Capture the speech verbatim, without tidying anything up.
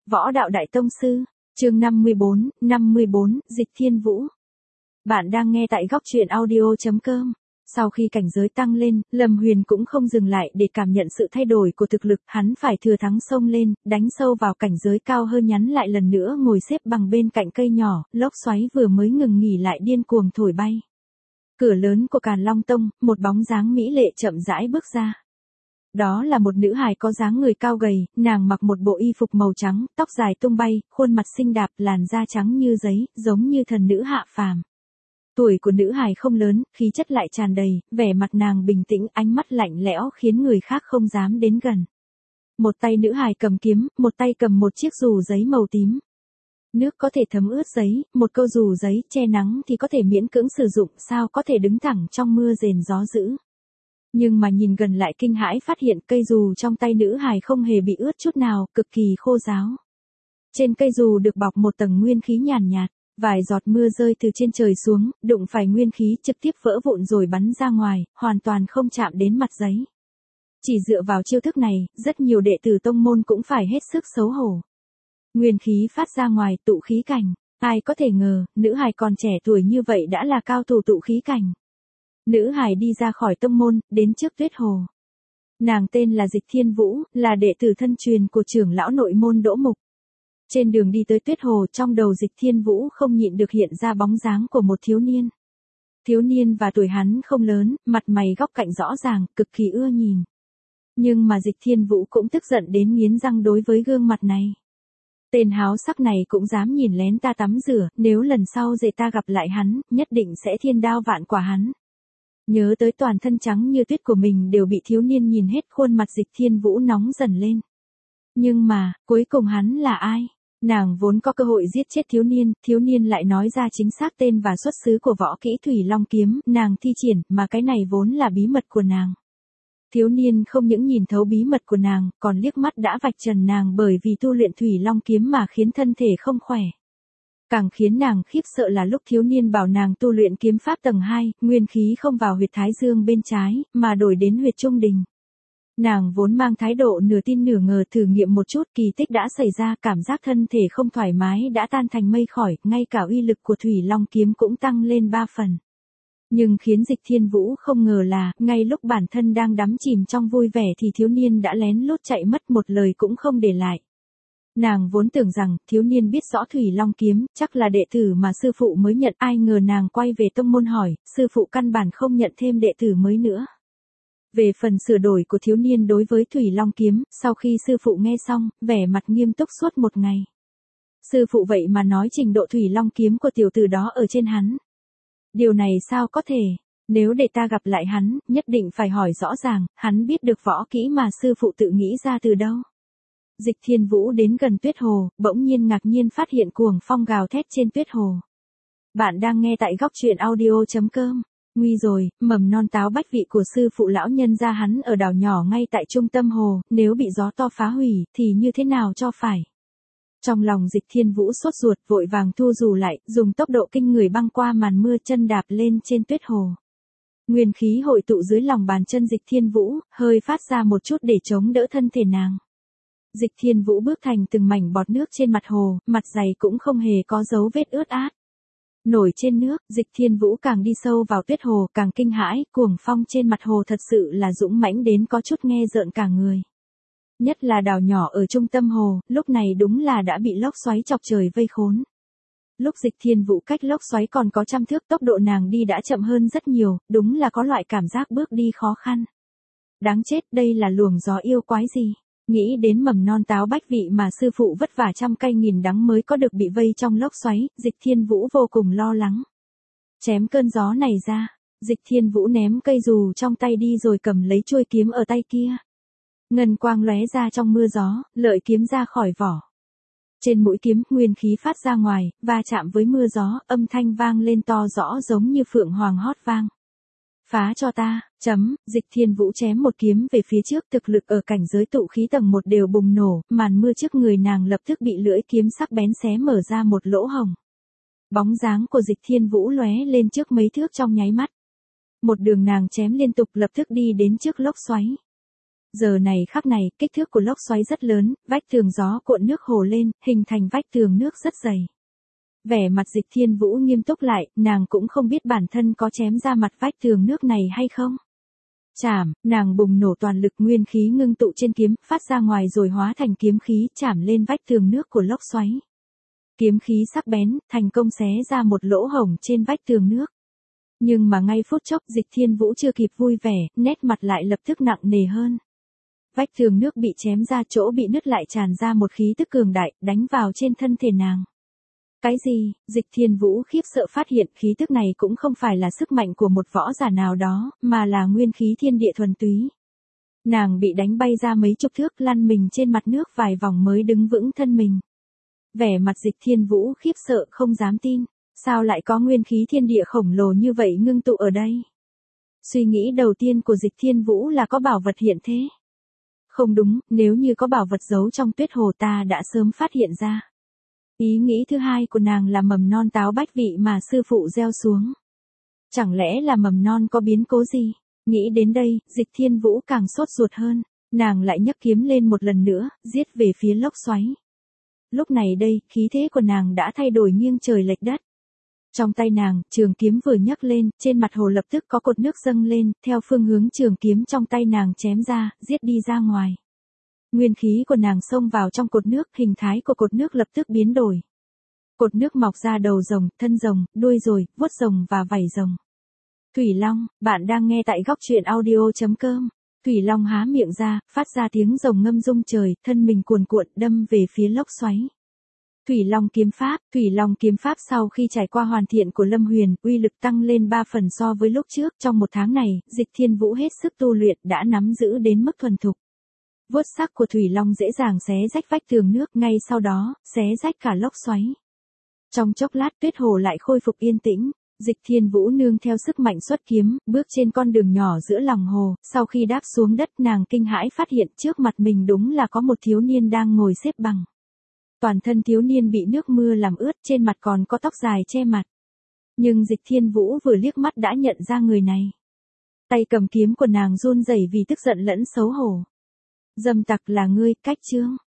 Võ đạo đại tông sư, chương năm mươi bốn, năm mươi bốn, Dịch Thiên Vũ. Bạn đang nghe tại góc truyện audio chấm com. Sau khi cảnh giới tăng lên, Lâm Huyền cũng không dừng lại để cảm nhận sự thay đổi của thực lực, hắn phải thừa thắng xông lên, đánh sâu vào cảnh giới cao hơn, nhắn lại lần nữa ngồi xếp bằng bên cạnh cây nhỏ, lốc xoáy vừa mới ngừng nghỉ lại điên cuồng thổi bay. Cửa lớn của Càn Long Tông, một bóng dáng mỹ lệ chậm rãi bước ra. Đó là một nữ hài có dáng người cao gầy, nàng mặc một bộ y phục màu trắng, tóc dài tung bay, khuôn mặt xinh đẹp, làn da trắng như giấy, giống như thần nữ hạ phàm. Tuổi của nữ hài không lớn, khí chất lại tràn đầy, vẻ mặt nàng bình tĩnh, ánh mắt lạnh lẽo khiến người khác không dám đến gần. Một tay nữ hài cầm kiếm, một tay cầm một chiếc dù giấy màu tím. Nước có thể thấm ướt giấy, một câu dù giấy che nắng thì có thể miễn cưỡng sử dụng, sao có thể đứng thẳng trong mưa rền gió dữ. Nhưng mà nhìn gần lại kinh hãi phát hiện cây dù trong tay nữ hài không hề bị ướt chút nào, cực kỳ khô ráo. Trên cây dù được bọc một tầng nguyên khí nhàn nhạt, vài giọt mưa rơi từ trên trời xuống, đụng phải nguyên khí trực tiếp vỡ vụn rồi bắn ra ngoài, hoàn toàn không chạm đến mặt giấy. Chỉ dựa vào chiêu thức này, rất nhiều đệ tử tông môn cũng phải hết sức xấu hổ. Nguyên khí phát ra ngoài, tụ khí cảnh, ai có thể ngờ, nữ hài còn trẻ tuổi như vậy đã là cao thủ tụ khí cảnh. Nữ hài đi ra khỏi tông môn, đến trước Tuyết Hồ. Nàng tên là Dịch Thiên Vũ, là đệ tử thân truyền của trưởng lão nội môn Đỗ Mục. Trên đường đi tới Tuyết Hồ, trong đầu Dịch Thiên Vũ không nhịn được hiện ra bóng dáng của một thiếu niên. Thiếu niên và tuổi hắn không lớn, mặt mày góc cạnh rõ ràng, cực kỳ ưa nhìn. Nhưng mà Dịch Thiên Vũ cũng tức giận đến nghiến răng đối với gương mặt này. Tên háo sắc này cũng dám nhìn lén ta tắm rửa, nếu lần sau dễ ta gặp lại hắn, nhất định sẽ thiên đao vạn quả hắn. Nhớ tới toàn thân trắng như tuyết của mình đều bị thiếu niên nhìn hết, khuôn mặt Dịch Thiên Vũ nóng dần lên. Nhưng mà, cuối cùng hắn là ai? Nàng vốn có cơ hội giết chết thiếu niên, thiếu niên lại nói ra chính xác tên và xuất xứ của võ kỹ Thủy Long Kiếm, nàng thi triển, mà cái này vốn là bí mật của nàng. Thiếu niên không những nhìn thấu bí mật của nàng, còn liếc mắt đã vạch trần nàng bởi vì tu luyện Thủy Long Kiếm mà khiến thân thể không khỏe. Càng khiến nàng khiếp sợ là lúc thiếu niên bảo nàng tu luyện kiếm pháp tầng hai, nguyên khí không vào huyệt thái dương bên trái, mà đổi đến huyệt trung đình. Nàng vốn mang thái độ nửa tin nửa ngờ, thử nghiệm một chút, kỳ tích đã xảy ra, cảm giác thân thể không thoải mái đã tan thành mây khỏi, ngay cả uy lực của Thủy Long Kiếm cũng tăng lên ba phần. Nhưng khiến Dịch Thiên Vũ không ngờ là, ngay lúc bản thân đang đắm chìm trong vui vẻ thì thiếu niên đã lén lút chạy mất, một lời cũng không để lại. Nàng vốn tưởng rằng, thiếu niên biết rõ Thủy Long Kiếm, chắc là đệ tử mà sư phụ mới nhận, ai ngờ nàng quay về tông môn hỏi, sư phụ căn bản không nhận thêm đệ tử mới nữa. Về phần sửa đổi của thiếu niên đối với Thủy Long Kiếm, sau khi sư phụ nghe xong, vẻ mặt nghiêm túc suốt một ngày. Sư phụ vậy mà nói trình độ Thủy Long Kiếm của tiểu tử đó ở trên hắn. Điều này sao có thể, nếu để ta gặp lại hắn, nhất định phải hỏi rõ ràng, hắn biết được võ kỹ mà sư phụ tự nghĩ ra từ đâu. Dịch Thiên Vũ đến gần Tuyết Hồ, bỗng nhiên ngạc nhiên phát hiện cuồng phong gào thét trên Tuyết Hồ. Bạn đang nghe tại góc truyện audio chấm com. Nguy rồi, mầm non táo bách vị của sư phụ lão nhân gia hắn ở đảo nhỏ ngay tại trung tâm hồ, nếu bị gió to phá hủy, thì như thế nào cho phải. Trong lòng Dịch Thiên Vũ sốt ruột, vội vàng thu dù lại, dùng tốc độ kinh người băng qua màn mưa, chân đạp lên trên Tuyết Hồ. Nguyên khí hội tụ dưới lòng bàn chân Dịch Thiên Vũ, hơi phát ra một chút để chống đỡ thân thể nàng. Dịch Thiên Vũ bước thành từng mảnh bọt nước trên mặt hồ, mặt giày cũng không hề có dấu vết ướt át. Nổi trên nước, Dịch Thiên Vũ càng đi sâu vào Tuyết Hồ càng kinh hãi, cuồng phong trên mặt hồ thật sự là dũng mãnh đến có chút nghe rợn cả người. Nhất là đảo nhỏ ở trung tâm hồ, lúc này đúng là đã bị lốc xoáy chọc trời vây khốn. Lúc Dịch Thiên Vũ cách lốc xoáy còn có trăm thước, tốc độ nàng đi đã chậm hơn rất nhiều, đúng là có loại cảm giác bước đi khó khăn. Đáng chết, đây là luồng gió yêu quái gì? Nghĩ đến mầm non táo bách vị mà sư phụ vất vả trăm cây nghìn đắng mới có được bị vây trong lốc xoáy, Dịch Thiên Vũ vô cùng lo lắng. Chém cơn gió này ra, Dịch Thiên Vũ ném cây dù trong tay đi rồi cầm lấy chuôi kiếm ở tay kia. Ngân quang lóe ra trong mưa gió, lợi kiếm ra khỏi vỏ. Trên mũi kiếm, nguyên khí phát ra ngoài, va chạm với mưa gió, âm thanh vang lên to rõ giống như phượng hoàng hót vang. Phá cho ta, chấm, Dịch Thiên Vũ chém một kiếm về phía trước, thực lực ở cảnh giới tụ khí tầng một đều bùng nổ, màn mưa trước người nàng lập tức bị lưỡi kiếm sắc bén xé mở ra một lỗ hồng. Bóng dáng của Dịch Thiên Vũ lóe lên trước mấy thước trong nháy mắt. Một đường nàng chém liên tục lập tức đi đến trước lốc xoáy. Giờ này khắc này, kích thước của lốc xoáy rất lớn, vách tường gió cuộn nước hồ lên, hình thành vách tường nước rất dày. Vẻ mặt Dịch Thiên Vũ nghiêm túc lại, nàng cũng không biết bản thân có chém ra mặt vách tường nước này hay không. Chảm, nàng bùng nổ toàn lực, nguyên khí ngưng tụ trên kiếm, phát ra ngoài rồi hóa thành kiếm khí, chảm lên vách tường nước của lốc xoáy. Kiếm khí sắc bén, thành công xé ra một lỗ hổng trên vách tường nước. Nhưng mà ngay phút chốc Dịch Thiên Vũ chưa kịp vui vẻ, nét mặt lại lập tức nặng nề hơn. Vách tường nước bị chém ra, chỗ bị nứt lại tràn ra một khí tức cường đại, đánh vào trên thân thể nàng. Cái gì? Dịch Thiên Vũ khiếp sợ phát hiện khí tức này cũng không phải là sức mạnh của một võ giả nào đó, mà là nguyên khí thiên địa thuần túy. Nàng bị đánh bay ra mấy chục thước, lăn mình trên mặt nước vài vòng mới đứng vững thân mình. Vẻ mặt Dịch Thiên Vũ khiếp sợ không dám tin, sao lại có nguyên khí thiên địa khổng lồ như vậy ngưng tụ ở đây? Suy nghĩ đầu tiên của Dịch Thiên Vũ là có bảo vật hiện thế. Không đúng, nếu như có bảo vật giấu trong tuyết hồ ta đã sớm phát hiện ra. Ý nghĩ thứ hai của nàng là mầm non táo bách vị mà sư phụ gieo xuống. Chẳng lẽ là mầm non có biến cố gì? Nghĩ đến đây, Dịch Thiên Vũ càng sốt ruột hơn, nàng lại nhấc kiếm lên một lần nữa, giết về phía lốc xoáy. Lúc này đây, khí thế của nàng đã thay đổi nghiêng trời lệch đất. Trong tay nàng, trường kiếm vừa nhấc lên, trên mặt hồ lập tức có cột nước dâng lên, theo phương hướng trường kiếm trong tay nàng chém ra, giết đi ra ngoài. Nguyên khí của nàng xông vào trong cột nước, hình thái của cột nước lập tức biến đổi. Cột nước mọc ra đầu rồng, thân rồng, đuôi rồi, vuốt rồng và vảy rồng. Thủy Long, bạn đang nghe tại góc truyện audio chấm com. Thủy Long há miệng ra, phát ra tiếng rồng ngâm rung trời, thân mình cuồn cuộn đâm về phía lốc xoáy. Thủy Long kiếm pháp, Thủy Long kiếm pháp sau khi trải qua hoàn thiện của Lâm Huyền, uy lực tăng lên ba phần so với lúc trước, trong một tháng này, Dịch Thiên Vũ hết sức tu luyện đã nắm giữ đến mức thuần thục. Vuốt sắc của Thủy Long dễ dàng xé rách vách tường nước, ngay sau đó, xé rách cả lốc xoáy. Trong chốc lát tuyết hồ lại khôi phục yên tĩnh, Dịch Thiên Vũ nương theo sức mạnh xuất kiếm, bước trên con đường nhỏ giữa lòng hồ, sau khi đáp xuống đất nàng kinh hãi phát hiện trước mặt mình đúng là có một thiếu niên đang ngồi xếp bằng. Toàn thân thiếu niên bị nước mưa làm ướt, trên mặt còn có tóc dài che mặt. Nhưng Dịch Thiên Vũ vừa liếc mắt đã nhận ra người này. Tay cầm kiếm của nàng run rẩy vì tức giận lẫn xấu hổ. Dâm tặc là ngươi, Cách Chương.